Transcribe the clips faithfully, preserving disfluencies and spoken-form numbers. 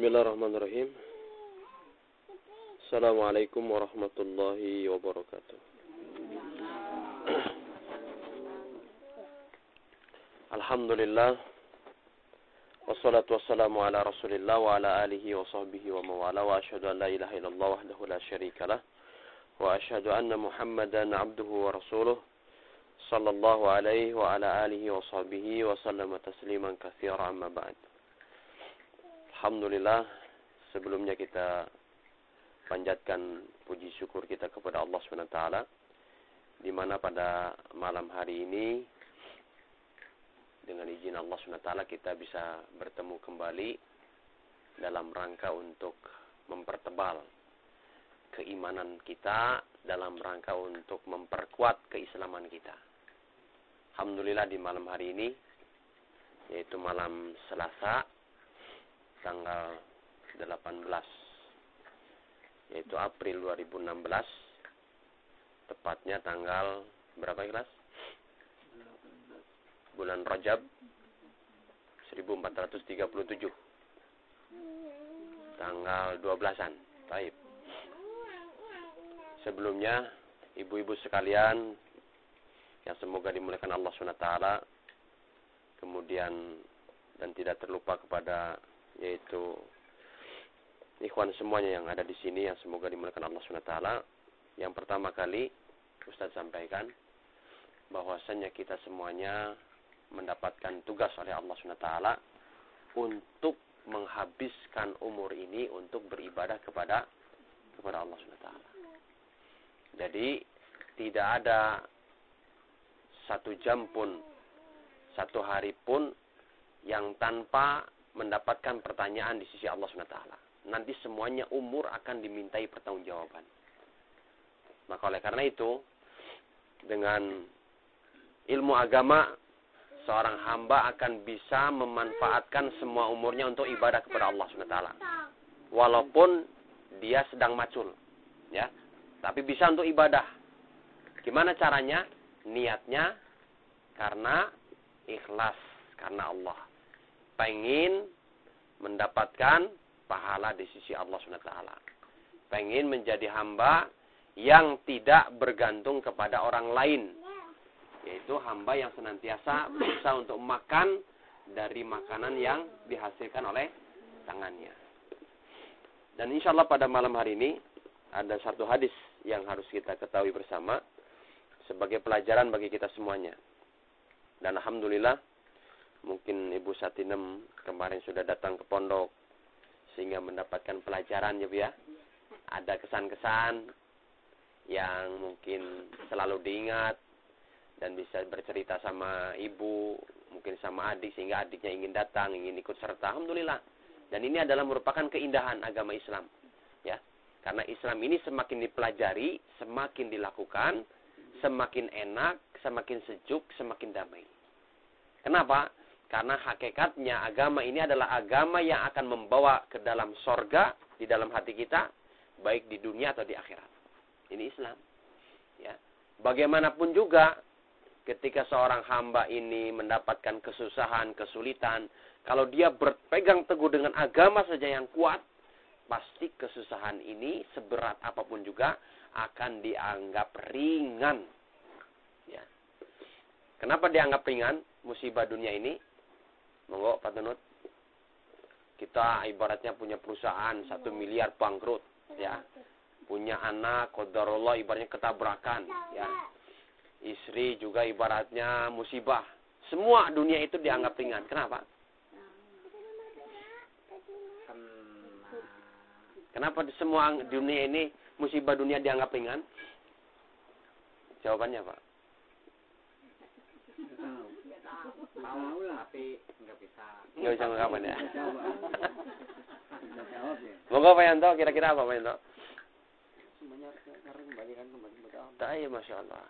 Bismillahirrahmanirrahim. Assalamualaikum warahmatullahi wabarakatuh. Alhamdulillah. Wassalatu wassalamu ala Rasulillah wa ala alihi wa sahbihi wa mawala wa asyhadu an la ilaha illallah wahdahu la syarikalah wa asyhadu anna Muhammadan abduhu wa rasuluh sallallahu alaihi wa ala alihi wa sahbihi wa sallama tasliman katsiran amma ba'd. Alhamdulillah, sebelumnya kita panjatkan puji syukur kita kepada Allah subhanahu wa taala, di mana pada malam hari ini dengan izin Allah subhanahu wa taala kita bisa bertemu kembali dalam rangka untuk mempertebal keimanan kita, dalam rangka untuk memperkuat keislaman kita. Alhamdulillah, di malam hari ini, yaitu malam Selasa tanggal delapan belas, yaitu April dua ribu enam belas, tepatnya tanggal berapa kelas? Bulan Rajab seribu empat ratus tiga puluh tujuh, tanggal dua belasan. Baik. Sebelumnya, ibu-ibu sekalian yang semoga dimuliakan Allah subhanahu wa taala, kemudian dan tidak terlupa kepada yaitu ikhwan semuanya yang ada di sini yang semoga dimuliakan Allah subhanahu wa taala. Yang pertama kali Ustaz sampaikan bahwasanya kita semuanya mendapatkan tugas oleh Allah subhanahu wa taala untuk menghabiskan umur ini untuk beribadah kepada kepada Allah subhanahu wa taala. Jadi tidak ada satu jam pun, satu hari pun yang tanpa mendapatkan pertanyaan di sisi Allah subhanahu wa taala. Nanti semuanya umur akan dimintai pertanggungjawaban. Maka oleh karena itu, dengan ilmu agama, seorang hamba akan bisa memanfaatkan semua umurnya untuk ibadah kepada Allah subhanahu wa taala. Walaupun dia sedang macul, ya, tapi bisa untuk ibadah. Gimana caranya? Niatnya karena ikhlas, karena Allah. Pengen mendapatkan pahala di sisi Allah subhanahu wa taala. Pengen menjadi hamba yang tidak bergantung kepada orang lain. Yaitu hamba yang senantiasa berusaha untuk makan dari makanan yang dihasilkan oleh tangannya. Dan insya Allah pada malam hari ini ada satu hadis yang harus kita ketahui bersama sebagai pelajaran bagi kita semuanya. Dan alhamdulillah, mungkin Ibu Satinem kemarin sudah datang ke pondok sehingga mendapatkan pelajaran ya Bu ya. Ada kesan-kesan yang mungkin selalu diingat dan bisa bercerita sama ibu, mungkin sama adik sehingga adiknya ingin datang, ingin ikut serta. Alhamdulillah. Dan ini adalah merupakan keindahan agama Islam, ya. Karena Islam ini semakin dipelajari, semakin dilakukan, semakin enak, semakin sejuk, semakin damai. Kenapa? Karena hakikatnya agama ini adalah agama yang akan membawa ke dalam sorga di dalam hati kita, baik di dunia atau di akhirat. Ini Islam. Ya. Bagaimanapun juga, ketika seorang hamba ini mendapatkan kesusahan, kesulitan, kalau dia berpegang teguh dengan agama saja yang kuat, pasti kesusahan ini seberat apapun juga akan dianggap ringan. Ya. Kenapa dianggap ringan musibah dunia ini? Monggo Pak Tunut. Kita ibaratnya punya perusahaan satu miliar bangkrut, ya. Punya anak, qadarullah ibaratnya ketabrakan, ya. Istri juga ibaratnya musibah. Semua dunia itu dianggap ringan. Kenapa? Kenapa semua dunia ini, musibah dunia dianggap ringan? Jawabannya Pak. Tahu lah, tapi nggak bisa. Nggak bisa ngakapan ya. Monggo Pak Yanto, kira-kira apa Pak Yanto? Semuanya karena kembalikan kembali kepada Allah. Ta'ala Masya Allah.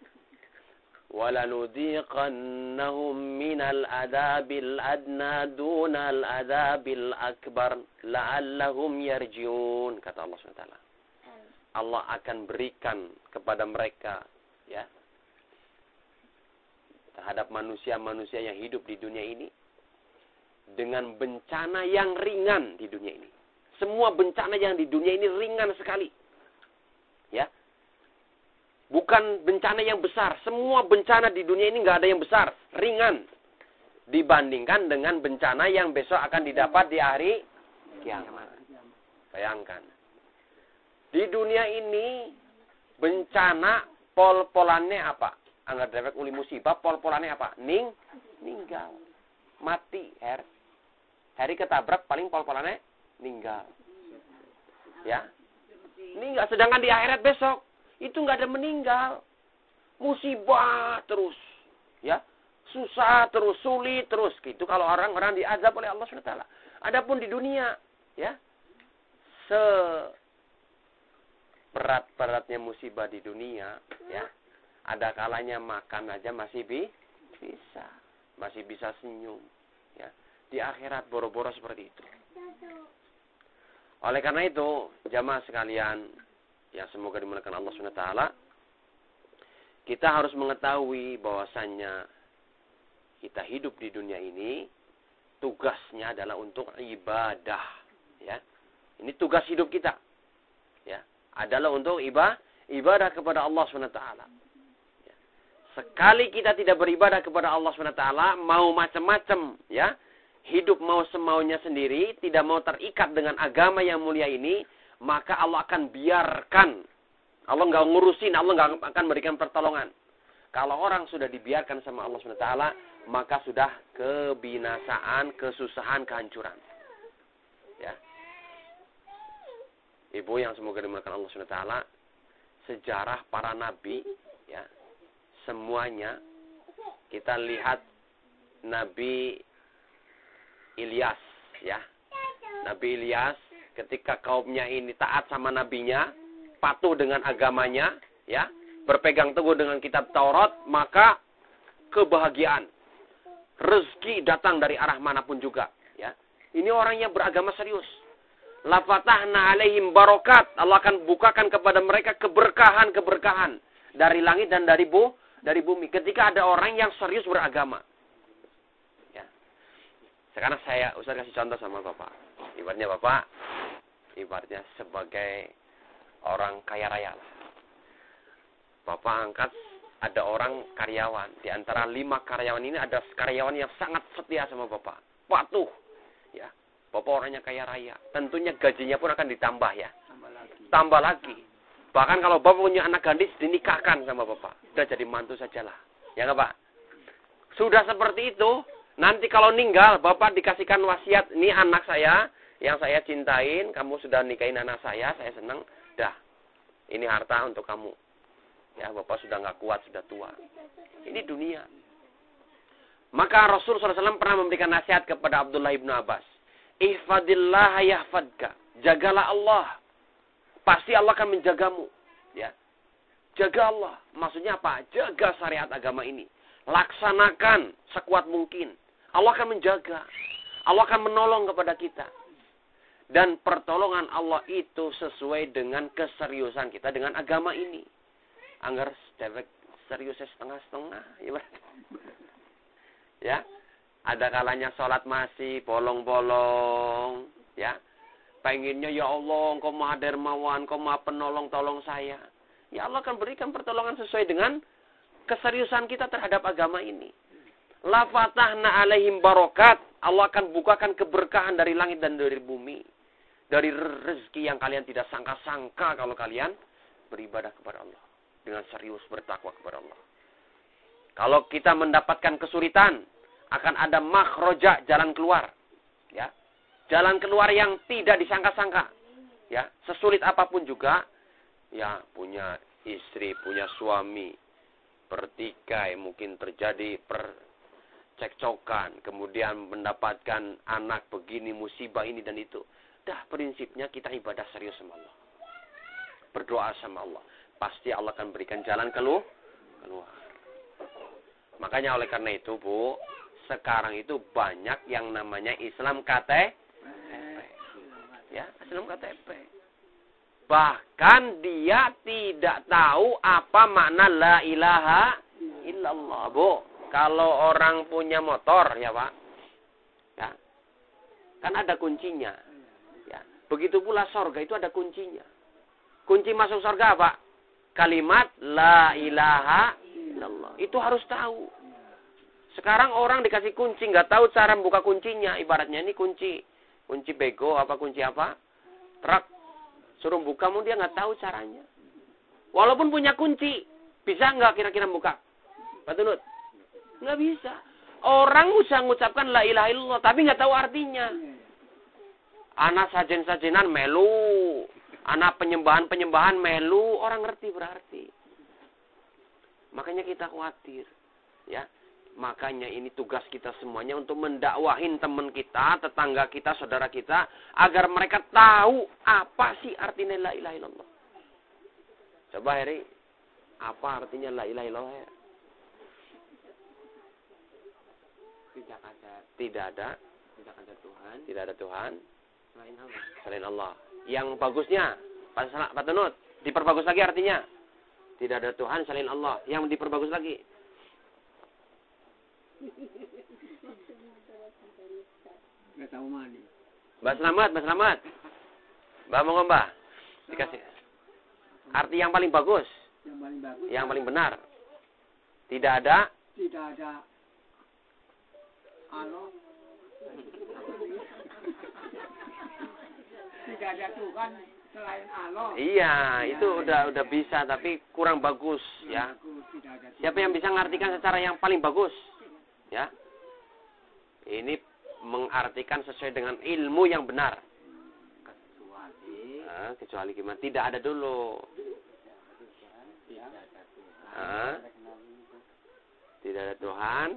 وَلَنُذِيقَنَّهُمْ مِنَ الْعَذَابِ الْأَدْنَى دُونَ الْعَذَابِ الْأَكْبَرِ لَعَلَّهُمْ يَرْجِعُونَ. Kata Allah subhanahu wa taala. Allah akan berikan kepada mereka, ya, terhadap manusia-manusia yang hidup di dunia ini dengan bencana yang ringan di dunia ini. Semua bencana yang di dunia ini ringan sekali. Ya. Bukan bencana yang besar. Semua bencana di dunia ini nggak ada yang besar. Ringan. Dibandingkan dengan bencana yang besok akan didapat di hari kiamat. Bayangkan. Di dunia ini, bencana pol-polannya apa? Anggar dewek uli musibah, pol-polannya apa? Ning, ninggal. Mati, her. Hari ketabrak, paling pol-polannya ninggal. Ya. Ninggal. Sedangkan di akhirat besok, itu nggak ada meninggal. Musibah terus. Ya. Susah terus, sulit terus. Gitu kalau orang-orang diazab oleh Allah subhanahu wa taala. Adapun di dunia, ya. Se berat-beratnya musibah di dunia, ya. Ada kalanya makan aja masih bi bisa. Masih bisa senyum, ya. Di akhirat boro-boro seperti itu. Oleh karena itu, jamaah sekalian, yang semoga dimuliakan Allah subhanahu wa taala, kita harus mengetahui bahwasannya kita hidup di dunia ini, tugasnya adalah untuk ibadah. Ya. Ini tugas hidup kita. Ya. Adalah untuk ibadah, ibadah kepada Allah subhanahu wa taala. Ya. Sekali kita tidak beribadah kepada Allah subhanahu wa taala, mau macam-macam, ya, hidup mau semaunya sendiri, tidak mau terikat dengan agama yang mulia ini, maka Allah akan biarkan. Allah nggak ngurusin, Allah nggak akan berikan pertolongan. Kalau orang sudah dibiarkan sama Allah subhanahu wa taala, maka sudah kebinasaan, kesusahan, kehancuran. Ya. Ibu yang semoga dimuliakan Allah subhanahu wa taala, sejarah para nabi, ya, semuanya kita lihat Nabi Ilyas, ya. Nabi Ilyas ketika kaumnya ini taat sama nabinya, patuh dengan agamanya, ya, berpegang teguh dengan kitab Taurat, maka kebahagiaan, rezeki datang dari arah manapun juga, ya. Ini orang yang beragama serius. La fatahna alaihim barokat. Allah akan bukakan kepada mereka keberkahan-keberkahan dari langit dan dari bu, dari bumi. Ketika ada orang yang serius beragama. Ya. Sekarang saya Ustaz kasih contoh sama Bapak. Ibaratnya Bapak, ibaratnya sebagai orang kaya raya. Bapak angkat ada orang karyawan. Di antara lima karyawan ini ada karyawan yang sangat setia sama Bapak. Patuh. Ya. Bapak orangnya kaya raya. Tentunya gajinya pun akan ditambah, ya. Tambah lagi. Tambah lagi. Bahkan kalau Bapak punya anak gadis, dinikahkan sama Bapak. Sudah jadi mantu sajalah. Ya nggak Pak? Sudah seperti itu. Nanti kalau ninggal, Bapak dikasihkan wasiat. Ini anak saya yang saya cintain. Kamu sudah nikahin anak saya. Saya senang. Dah. Ini harta untuk kamu. Ya, Bapak sudah nggak kuat, sudah tua. Ini dunia. Maka Rasul shallallahu alaihi wasallam pernah memberikan nasihat kepada Abdullah ibnu Abbas. Ihfadillah yahfadka. Jagalah Allah. Pasti Allah akan menjagamu. Ya. Jaga Allah. Maksudnya apa? Jaga syariat agama ini. Laksanakan sekuat mungkin. Allah akan menjaga. Allah akan menolong kepada kita. Dan pertolongan Allah itu sesuai dengan keseriusan kita dengan agama ini. Anggar seriusnya setengah-setengah. Ya. Ada kalanya sholat masih bolong-bolong. Ya. Pengennya, ya Allah, Engkau maha dermawan, Engkau maha penolong, tolong saya. Ya Allah akan berikan pertolongan sesuai dengan keseriusan kita terhadap agama ini. La fatahna alaihim barokat. Allah akan bukakan keberkahan dari langit dan dari bumi. Dari rezeki yang kalian tidak sangka-sangka kalau kalian beribadah kepada Allah. Dengan serius bertakwa kepada Allah. Kalau kita mendapatkan kesulitan, akan ada makhroja, jalan keluar. Ya. Jalan keluar yang tidak disangka-sangka. Ya, sesulit apapun juga, ya, punya istri, punya suami, bertikai, mungkin terjadi percekcokan, kemudian mendapatkan anak begini, musibah ini dan itu. Dah prinsipnya kita ibadah serius sama Allah. Berdoa sama Allah. Pasti Allah akan berikan jalan keluar. Makanya oleh karena itu, Bu, sekarang itu banyak yang namanya Islam K T P. Ya, Islam K T P. Bahkan dia tidak tahu apa makna la ilaha illallah, Bu. Kalau orang punya motor, ya Pak. Ya, Kan ada kuncinya. Ya. Begitu pula surga itu ada kuncinya. Kunci masuk surga apa? Kalimat la ilaha illallah. Itu harus tahu. Sekarang orang dikasih kunci, nggak tahu cara membuka kuncinya. Ibaratnya ini kunci. Kunci bego, apa kunci apa? Truk. Suruh buka, mau dia nggak tahu caranya. Walaupun punya kunci. Bisa nggak kira-kira buka? Pak Tunut? Nggak bisa. Orang usah mengucapkan la ilaha illallah, tapi nggak tahu artinya. Anak sajen-sajenan melu. Anak penyembahan-penyembahan melu. Orang ngerti berarti. Makanya kita khawatir. Ya. Makanya ini tugas kita semuanya untuk mendakwahin teman kita, tetangga kita, saudara kita, agar mereka tahu apa sih artinya la ilaha illallah. Coba Heri, apa artinya la ilaha illallah? Ya? Tidak ada. Tidak ada. Tidak ada Tuhan. Tidak ada Tuhan. Selain Allah. Selain Allah. Yang bagusnya, Pak Tunut, diperbagus lagi artinya. Tidak ada Tuhan selain Allah. Yang diperbagus lagi. Nggak tahu mana. Mbak Selamat, Mbak Selamat. Mbak mau Mbak? Dikasih. Arti yang paling bagus. Yang paling bagus. Yang paling benar. Tidak ada. Tidak ada. Allah. Tidak ada Tuhan selain Allah. Iya, itu udah udah bisa, tapi kurang bagus ya. Siapa yang bisa mengartikan secara yang paling bagus? Ya. Ini mengartikan sesuai dengan ilmu yang benar. Kecuali, nah, kecuali gimana? Tidak ada dulu. Nah, tidak ada Tuhan.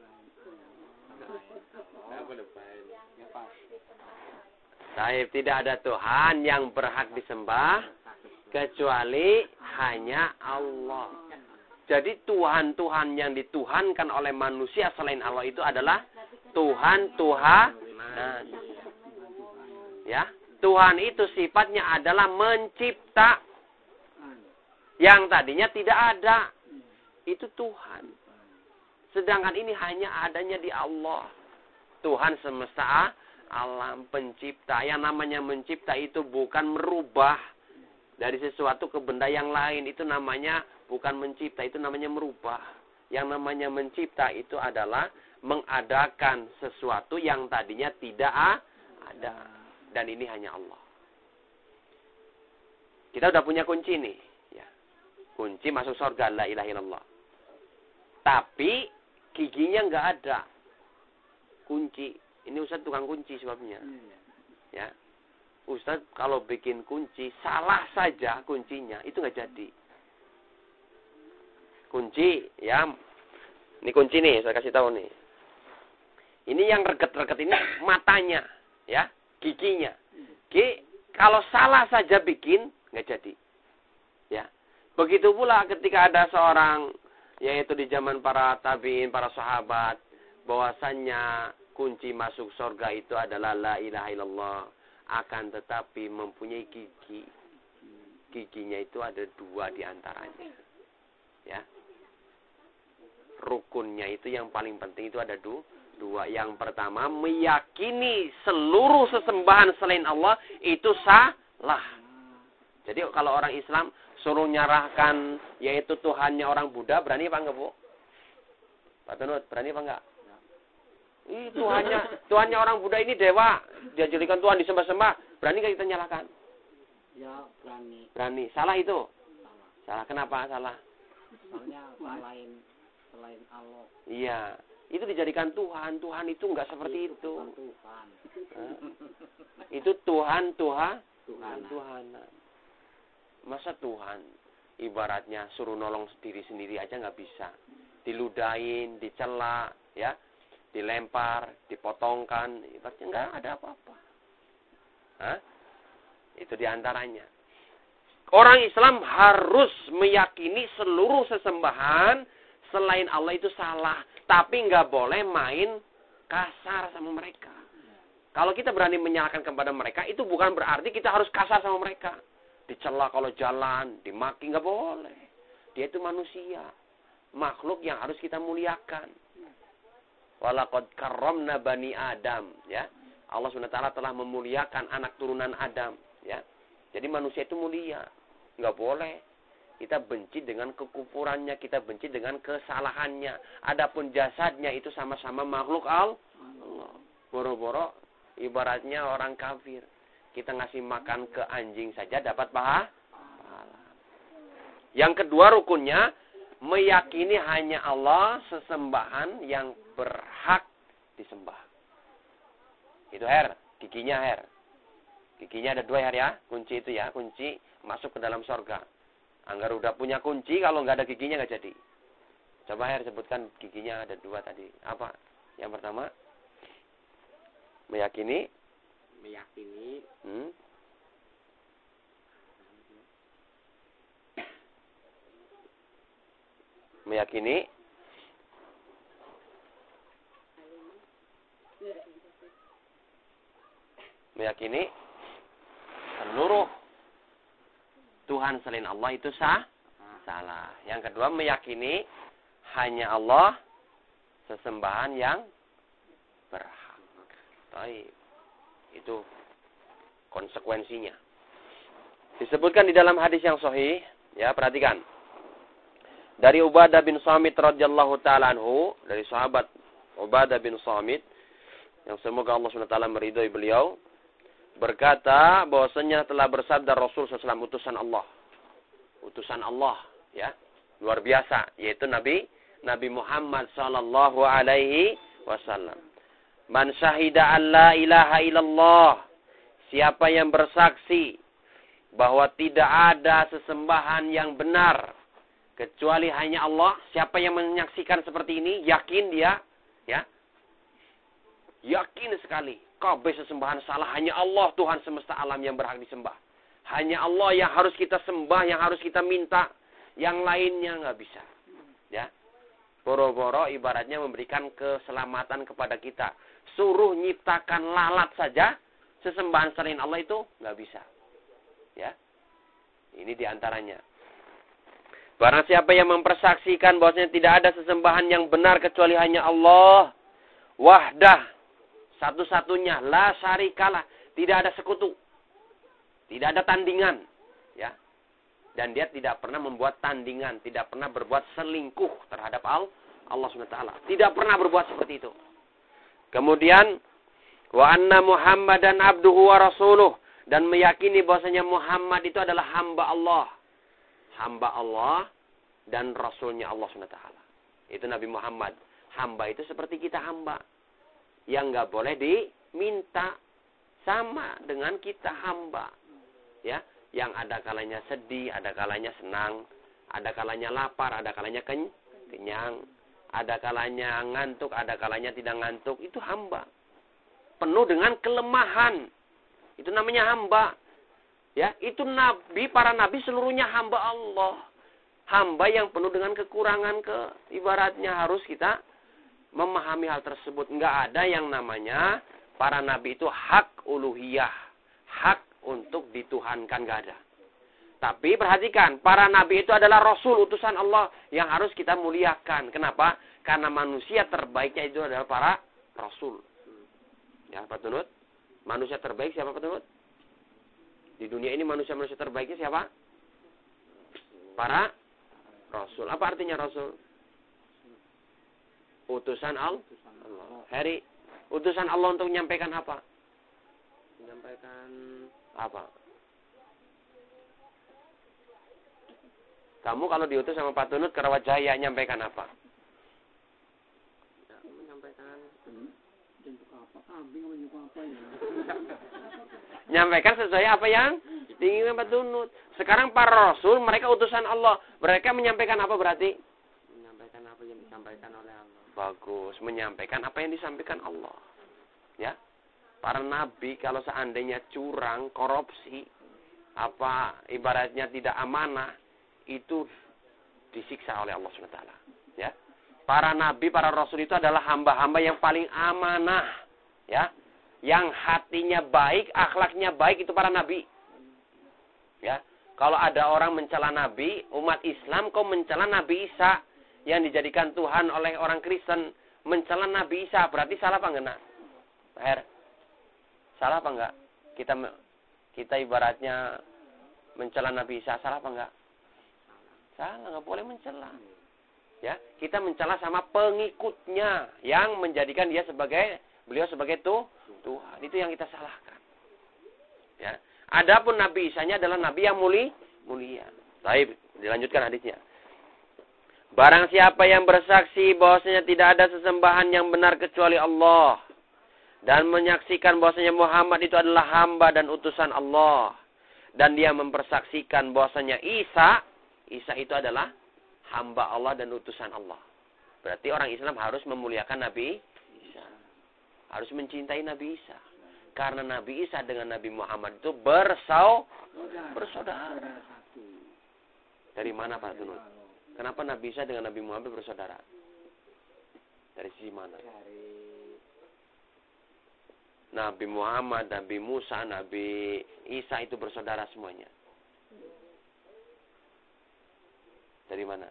Sahib, tidak ada Tuhan yang berhak disembah kecuali hanya Allah. Jadi Tuhan-Tuhan yang dituhankan oleh manusia selain Allah itu adalah Tuhan-Tuhanan. Ya, Tuhan itu sifatnya adalah mencipta. Yang tadinya tidak ada. Itu Tuhan. Sedangkan ini hanya adanya di Allah. Tuhan semesta alam pencipta. Yang namanya mencipta itu bukan merubah dari sesuatu ke benda yang lain. Itu namanya bukan mencipta, itu namanya merubah. Yang namanya mencipta itu adalah mengadakan sesuatu yang tadinya tidak ada. Dan ini hanya Allah. Kita udah punya kunci nih. Ya. Kunci masuk surga, la ilaha illallah. Tapi giginya nggak ada. Kunci. Ini Ustaz tukang kunci sebabnya. Ya. Ustaz kalau bikin kunci, salah saja kuncinya, itu nggak jadi. Kunci, ya. Ini kunci nih, saya kasih tahu nih. Ini yang reget-reget ini matanya, ya, giginya. G, kalau salah saja bikin, nggak jadi. Ya. Begitu pula ketika ada seorang, yaitu di zaman para tabi'in, para sahabat, bahwasannya kunci masuk surga itu adalah la ilaha illallah. Akan tetapi mempunyai gigi. Giginya itu ada dua di antaranya. Ya. Rukunnya itu yang paling penting itu ada du, dua. Yang pertama, meyakini seluruh sesembahan selain Allah itu salah. Jadi kalau orang Islam suruh nyarahkan yaitu Tuhannya orang Buddha, berani apa enggak, Bu? Pak Tunut, berani apa enggak? Ih, Tuhannya, Tuhannya orang Buddha ini dewa, dia jadikan Tuhan disembah-sembah. Berani enggak kita nyalakan? Ya, berani. Berani. Salah itu? Salah. Salah. Kenapa salah? Soalnya selain selain Allah. Iya. Itu dijadikan Tuhan. Tuhan itu enggak seperti itu. Bukan Tuhan. Hah? Itu Tuhan, Tuhan, Tuhan. Tuhan. Masa Tuhan ibaratnya suruh nolong sendiri-sendiri aja nggak bisa. Diludahin, dicela, ya, dilempar, dipotongkan, ibaratnya nggak ada apa-apa. Hah? Itu diantaranya. Orang Islam harus meyakini seluruh sesembahan selain Allah itu salah. Tapi nggak boleh main kasar sama mereka. Kalau kita berani menyalahkan kepada mereka, itu bukan berarti kita harus kasar sama mereka. Dicela kalau jalan, dimaki, nggak boleh. Dia itu manusia. Makhluk yang harus kita muliakan. Walaqad karramna bani Adam. Ya. Allah subhanahu wa taala telah memuliakan anak turunan Adam, ya. Jadi manusia itu mulia. Enggak boleh kita benci dengan kekufurannya, kita benci dengan kesalahannya. Adapun jasadnya itu sama-sama makhluk Allah. Boro-boro ibaratnya orang kafir. Kita ngasih makan ke anjing saja dapat pahala. Yang kedua rukunnya, meyakini hanya Allah sesembahan yang berhak disembah. Itu Her, giginya Her. Giginya ada dua Her ya, kunci itu ya, kunci masuk ke dalam sorga. Anggar udah punya kunci, kalau nggak ada giginya nggak jadi. Coba Her sebutkan giginya ada dua tadi. Apa? Yang pertama, meyakini. Meyakini. Hmm? Meyakini. Meyakini seluruh Tuhan selain Allah itu sah, salah. Yang kedua, meyakini hanya Allah sesembahan yang berhak. Baik. Itu konsekuensinya. Disebutkan di dalam hadis yang sahih, ya, perhatikan. Dari Ubadah bin Samit radhiyallahu taala anhu, dari sahabat Ubadah bin Samit, yang semoga Allah subhanahu wa taala meridhai beliau, berkata bahwasanya telah bersabda Rasul sallallahu alaihi wasallam, utusan Allah. Utusan Allah, ya. Luar biasa, yaitu Nabi Nabi Muhammad sallallahu alaihi wasallam. Man syahida an la ilaha illallah. Siapa yang bersaksi bahwa tidak ada sesembahan yang benar kecuali hanya Allah. Siapa yang menyaksikan seperti ini, yakin dia, ya. Yakin sekali. Kabeh sesembahan salah, hanya Allah Tuhan semesta alam yang berhak disembah. Hanya Allah yang harus kita sembah, yang harus kita minta. Yang lainnya nggak bisa. Ya. Boro-boro ibaratnya memberikan keselamatan kepada kita. Suruh nyiptakan lalat saja, sesembahan selain Allah itu nggak bisa. Ya. Ini diantaranya. Barang siapa yang mempersaksikan bahwasanya tidak ada sesembahan yang benar kecuali hanya Allah. Wahdah. Satu-satunya, la syarikalah, tidak ada sekutu, tidak ada tandingan, ya. Dan dia tidak pernah membuat tandingan, tidak pernah berbuat selingkuh terhadap Allah subhanahu wa taala. Tidak pernah berbuat seperti itu. Kemudian, wa anna Muhammadan abduhu wa rasuluh, dan meyakini bahwasanya Muhammad itu adalah hamba Allah, hamba Allah dan Rasulnya Allah subhanahu wa taala. Itu Nabi Muhammad. Hamba itu seperti kita hamba. Yang nggak boleh diminta sama dengan kita hamba, ya, yang ada kalanya sedih, ada kalanya senang, ada kalanya lapar, ada kalanya kenyang, ada kalanya ngantuk, ada kalanya tidak ngantuk. Itu hamba, penuh dengan kelemahan. Itu namanya hamba, ya. Itu nabi, para nabi seluruhnya hamba Allah, hamba yang penuh dengan kekurangan, ke ibaratnya harus kita memahami hal tersebut. Enggak ada yang namanya para nabi itu hak uluhiyah, hak untuk dituhankan, enggak ada. Tapi perhatikan, para nabi itu adalah rasul, utusan Allah yang harus kita muliakan. Kenapa? Karena manusia terbaiknya itu adalah para rasul. Ya, Pak Tunut? Manusia terbaik siapa, Pak Tunut? Di dunia ini manusia-manusia terbaiknya siapa? Para rasul. Apa artinya rasul? Utusan Allah. Heri, utusan Allah untuk menyampaikan apa? Menyampaikan apa? Kamu kalau diutus sama Pak Tunut ke Rawajaya, nyampaikan apa? Ya, menyampaikan nyampaikan sesuai apa yang diinginkan Pak Tunut. Sekarang para rasul, mereka utusan Allah. Mereka menyampaikan apa berarti? Menyampaikan apa yang disampaikan oleh Allah. Bagus, menyampaikan apa yang disampaikan Allah. Ya. Para nabi kalau seandainya curang, korupsi, apa ibaratnya tidak amanah, itu disiksa oleh Allah subhanahu wa taala. Ya. Para nabi, para rasul itu adalah hamba-hamba yang paling amanah, ya. Yang hatinya baik, akhlaknya baik, itu para nabi. Ya. Kalau ada orang mencela nabi, umat Islam kok mencela Nabi Isa yang dijadikan Tuhan oleh orang Kristen, mencela Nabi Isa, berarti salah apa enggak? Pak Her? Salah apa enggak? Kita kita ibaratnya mencela Nabi Isa, salah apa enggak? Salah, enggak boleh mencela. Ya, kita mencela sama pengikutnya yang menjadikan dia sebagai beliau sebagai tuh Tuhan. Itu yang kita salahkan. Ya. Adapun Nabi Isa-nya adalah nabi yang muli, mulia. Baik, dilanjutkan hadisnya. Barang siapa yang bersaksi bahwasanya tidak ada sesembahan yang benar kecuali Allah dan menyaksikan bahwasanya Muhammad itu adalah hamba dan utusan Allah dan dia mempersaksikan bahwasanya Isa Isa itu adalah hamba Allah dan utusan Allah. Berarti orang Islam harus memuliakan Nabi Isa. Harus mencintai Nabi Isa. Karena Nabi Isa dengan Nabi Muhammad itu bersau, bersaudara. Dari mana Pak Tunul? Kenapa Nabi Isa dengan Nabi Muhammad bersaudara? Dari sisi mana? Nabi Muhammad, Nabi Musa, Nabi Isa itu bersaudara semuanya. Dari mana?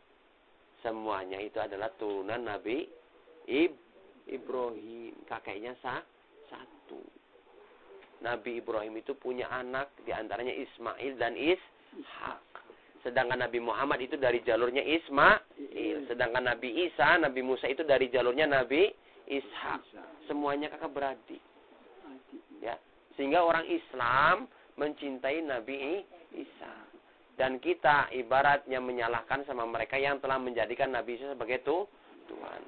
Semuanya itu adalah turunan Nabi Ib- Ibrahim. Kakeknya sah, satu. Nabi Ibrahim itu punya anak, diantaranya Ismail dan Ishak. Sedangkan Nabi Muhammad itu dari jalurnya Ismail. Sedangkan Nabi Isa, Nabi Musa itu dari jalurnya Nabi Ishak. Semuanya kakak beradik. Ya. Sehingga orang Islam mencintai Nabi Isa. Dan kita ibaratnya menyalahkan sama mereka yang telah menjadikan Nabi Isa sebagai tu, Tuhan.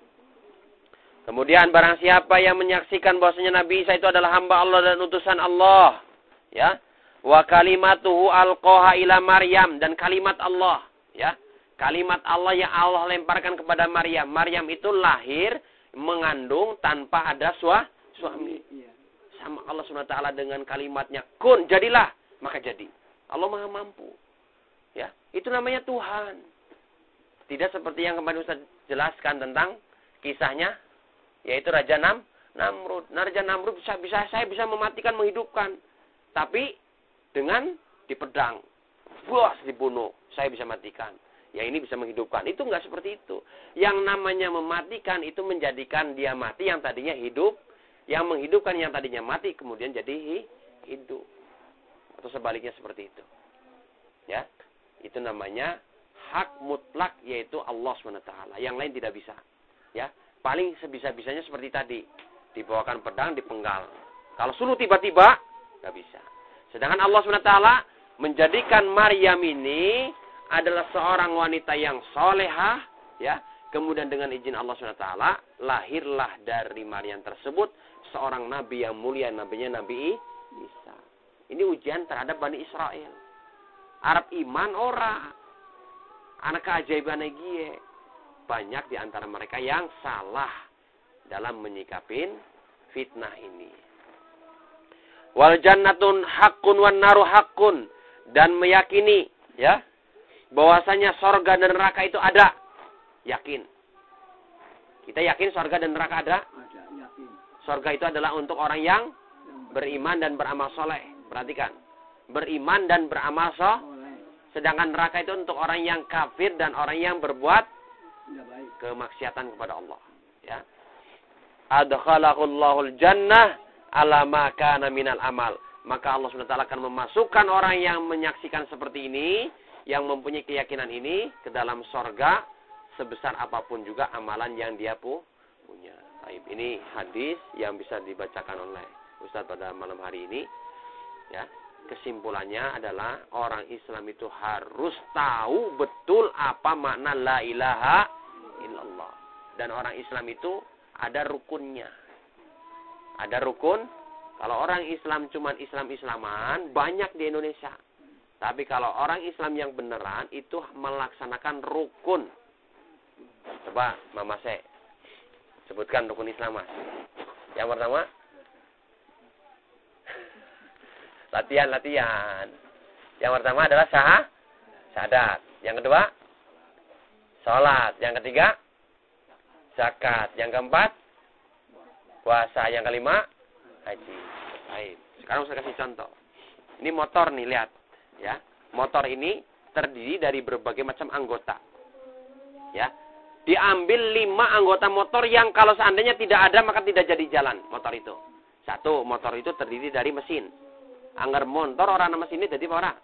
Kemudian barang siapa yang menyaksikan bahwasanya Nabi Isa itu adalah hamba Allah dan utusan Allah. Ya. Wa kalimatuhu alqaha ila Maryam, dan kalimat Allah, ya. Kalimat Allah yang Allah lemparkan kepada Maryam. Maryam itu lahir mengandung tanpa ada sua, suami. Sama Allah subhanahu wa taala dengan kalimatnya kun, jadilah, maka jadi. Allah Maha mampu. Ya, itu namanya Tuhan. Tidak seperti yang kemarin Ustaz jelaskan tentang kisahnya, yaitu Raja Nam, Namrud. Nah, Raja Namrud bisa, bisa saya bisa mematikan, menghidupkan. Tapi dengan dipedang, buas dibunuh, saya bisa matikan. Yang ini bisa menghidupkan. Itu enggak seperti itu. Yang namanya mematikan itu menjadikan dia mati yang tadinya hidup, yang menghidupkan yang tadinya mati kemudian jadi hidup. Atau sebaliknya seperti itu. Ya, itu namanya hak mutlak, yaitu Allah subhanahu wa taala. Yang lain tidak bisa. Ya, paling sebisa-bisanya seperti tadi, dibawakan pedang, dipenggal. Kalau suruh tiba-tiba, nggak bisa. Sedangkan Allah subhanahu wa taala menjadikan Maryam ini adalah seorang wanita yang solehah, ya. Kemudian dengan izin Allah subhanahu wa taala lahirlah dari Maryam tersebut seorang nabi yang mulia, nabinya Nabi Isa. Ini ujian terhadap Bani Israel. Arab iman ora. Anak keajaiban gie. Banyak di antara mereka yang salah dalam menyikapin fitnah ini. Wal jannatun haqqun wan naru haqqun, dan meyakini, ya, bahwasanya sorga dan neraka itu ada. Yakin. Kita yakin sorga dan neraka ada? Ada, yakin. Sorga itu adalah untuk orang yang beriman dan beramal soleh. Perhatikan. Beriman dan beramal soleh. Sedangkan neraka itu untuk orang yang kafir dan orang yang berbuat kemaksiatan kepada Allah. Ya. Adkhalahul jannah ala ma kana minal amal. Maka Allah subhanahu wa taala akan memasukkan orang yang menyaksikan seperti ini, yang mempunyai keyakinan ini ke dalam sorga sebesar apapun juga amalan yang dia punya. Baik, ini hadis yang bisa dibacakan oleh Ustaz pada malam hari ini. Ya, kesimpulannya adalah orang Islam itu harus tahu betul apa makna la ilaha illallah. Dan orang Islam itu ada rukunnya. Ada rukun. Kalau orang Islam cuma Islam-Islaman, banyak di Indonesia. Tapi kalau orang Islam yang beneran, itu melaksanakan rukun. Coba, Mama Se, sebutkan rukun Islam, Mas. Yang pertama, latihan-latihan. Yang pertama adalah sah, syahadat. Yang kedua, sholat. Yang ketiga, zakat. Yang keempat, puasa. Yang kelima, haji. Baik. Sekarang saya kasih contoh. Ini motor nih, lihat. Ya. Motor ini terdiri dari berbagai macam anggota. Ya. Diambil lima anggota motor yang kalau seandainya tidak ada maka tidak jadi jalan motor itu. Satu, motor itu terdiri dari mesin. Angger motor orang mesin ini jadi apa ora?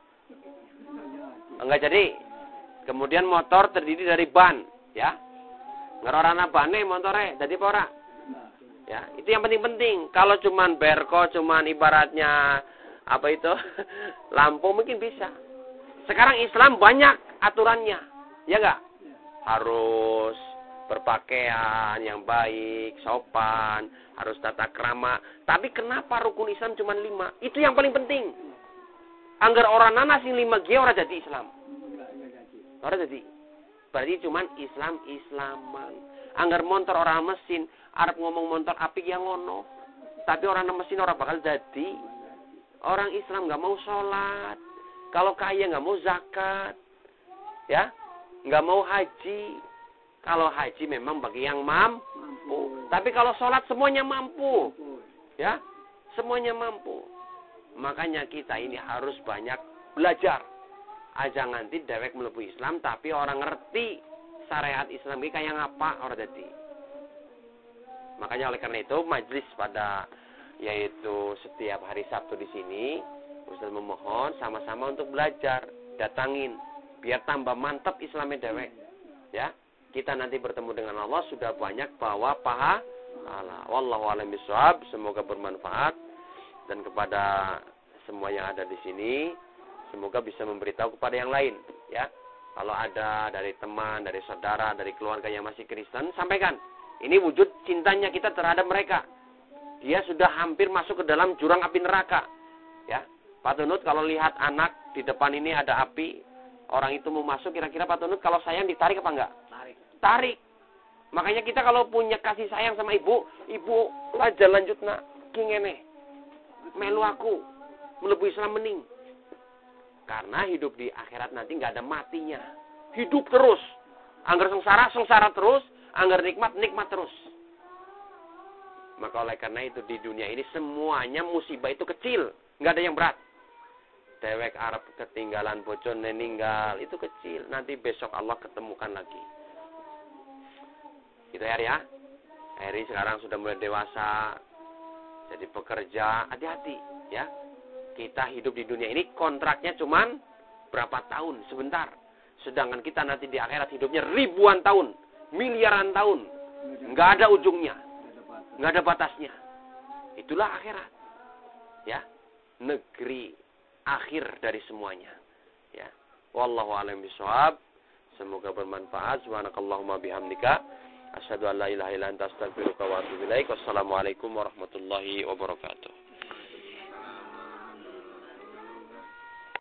Enggak jadi. Kemudian motor terdiri dari ban, ya. Ngerorana bane motore jadi apa ora? Ya, itu yang penting-penting. Kalau cuman berko, cuman ibaratnya apa itu? lampu mungkin bisa. Sekarang Islam banyak aturannya. Ya enggak? Harus berpakaian yang baik, sopan, harus tata krama. Tapi kenapa rukun Islam cuma lima? Itu yang paling penting. Anggar orang nana sing lima ge ora jadi Islam. Ora jadi. Berarti cuma Islam Islaman. Anggar motor orang mesin, Arab ngomong motor apik yang ngono. Tapi orang mesin orang bakal jadi. Orang Islam nggak mau sholat. Kalau kaya nggak mau zakat. Ya, nggak mau haji. Kalau haji memang bagi yang mampu. mampu. Tapi kalau sholat semuanya mampu. Ya, semuanya mampu. Makanya kita ini harus banyak belajar. Aja nganti dewek melebu Islam, tapi orang ngerti syariat Islam ini kayak ngapa orang jadi. Makanya oleh karena itu majelis pada yaitu setiap hari Sabtu di sini, Ustaz memohon sama-sama untuk belajar, datangin biar tambah mantap Islamnya dewek. Ya. Kita nanti bertemu dengan Allah sudah banyak bawa pahala. Wallahu a'lam bishawab. Semoga bermanfaat dan kepada semua yang ada di sini semoga bisa memberitahu kepada yang lain, ya. Kalau ada dari teman, dari saudara, dari keluarga yang masih Kristen, sampaikan. Ini wujud cintanya kita terhadap mereka. Dia sudah hampir masuk ke dalam jurang api neraka, ya. Pak Tunut kalau lihat anak di depan ini ada api, orang itu mau masuk, kira-kira Pak Tunut kalau sayang ditarik apa enggak? Tarik. Makanya kita kalau punya kasih sayang sama ibu, ibu aja lanjut nak, kingene, melu aku, melebu Islam mening. Karena hidup di akhirat nanti nggak ada matinya, hidup terus. Angger sengsara, sengsara terus. Angger nikmat, nikmat terus. Maka oleh karena itu di dunia ini semuanya musibah itu kecil, nggak ada yang berat. Dewek Arab ketinggalan bocor meninggal itu kecil. Nanti besok Allah ketemukan lagi. Gitu ya, ya. Eri sekarang sudah mulai dewasa, jadi pekerja, hati-hati, ya. Kita hidup di dunia ini kontraknya cuman berapa tahun, sebentar. Sedangkan kita nanti di akhirat hidupnya ribuan tahun, miliaran tahun, nggak ada ujungnya, nggak ada batasnya. Itulah akhirat, ya. Negeri akhir dari semuanya, ya. Wallahu a'lam bishawab. Semoga bermanfaat. Subhanakallahumma bihamdika. Asyhadu an la ilaha illa anta astaghfiruka wa atubu ilaik. Wassalamualaikum warahmatullahi wabarakatuh.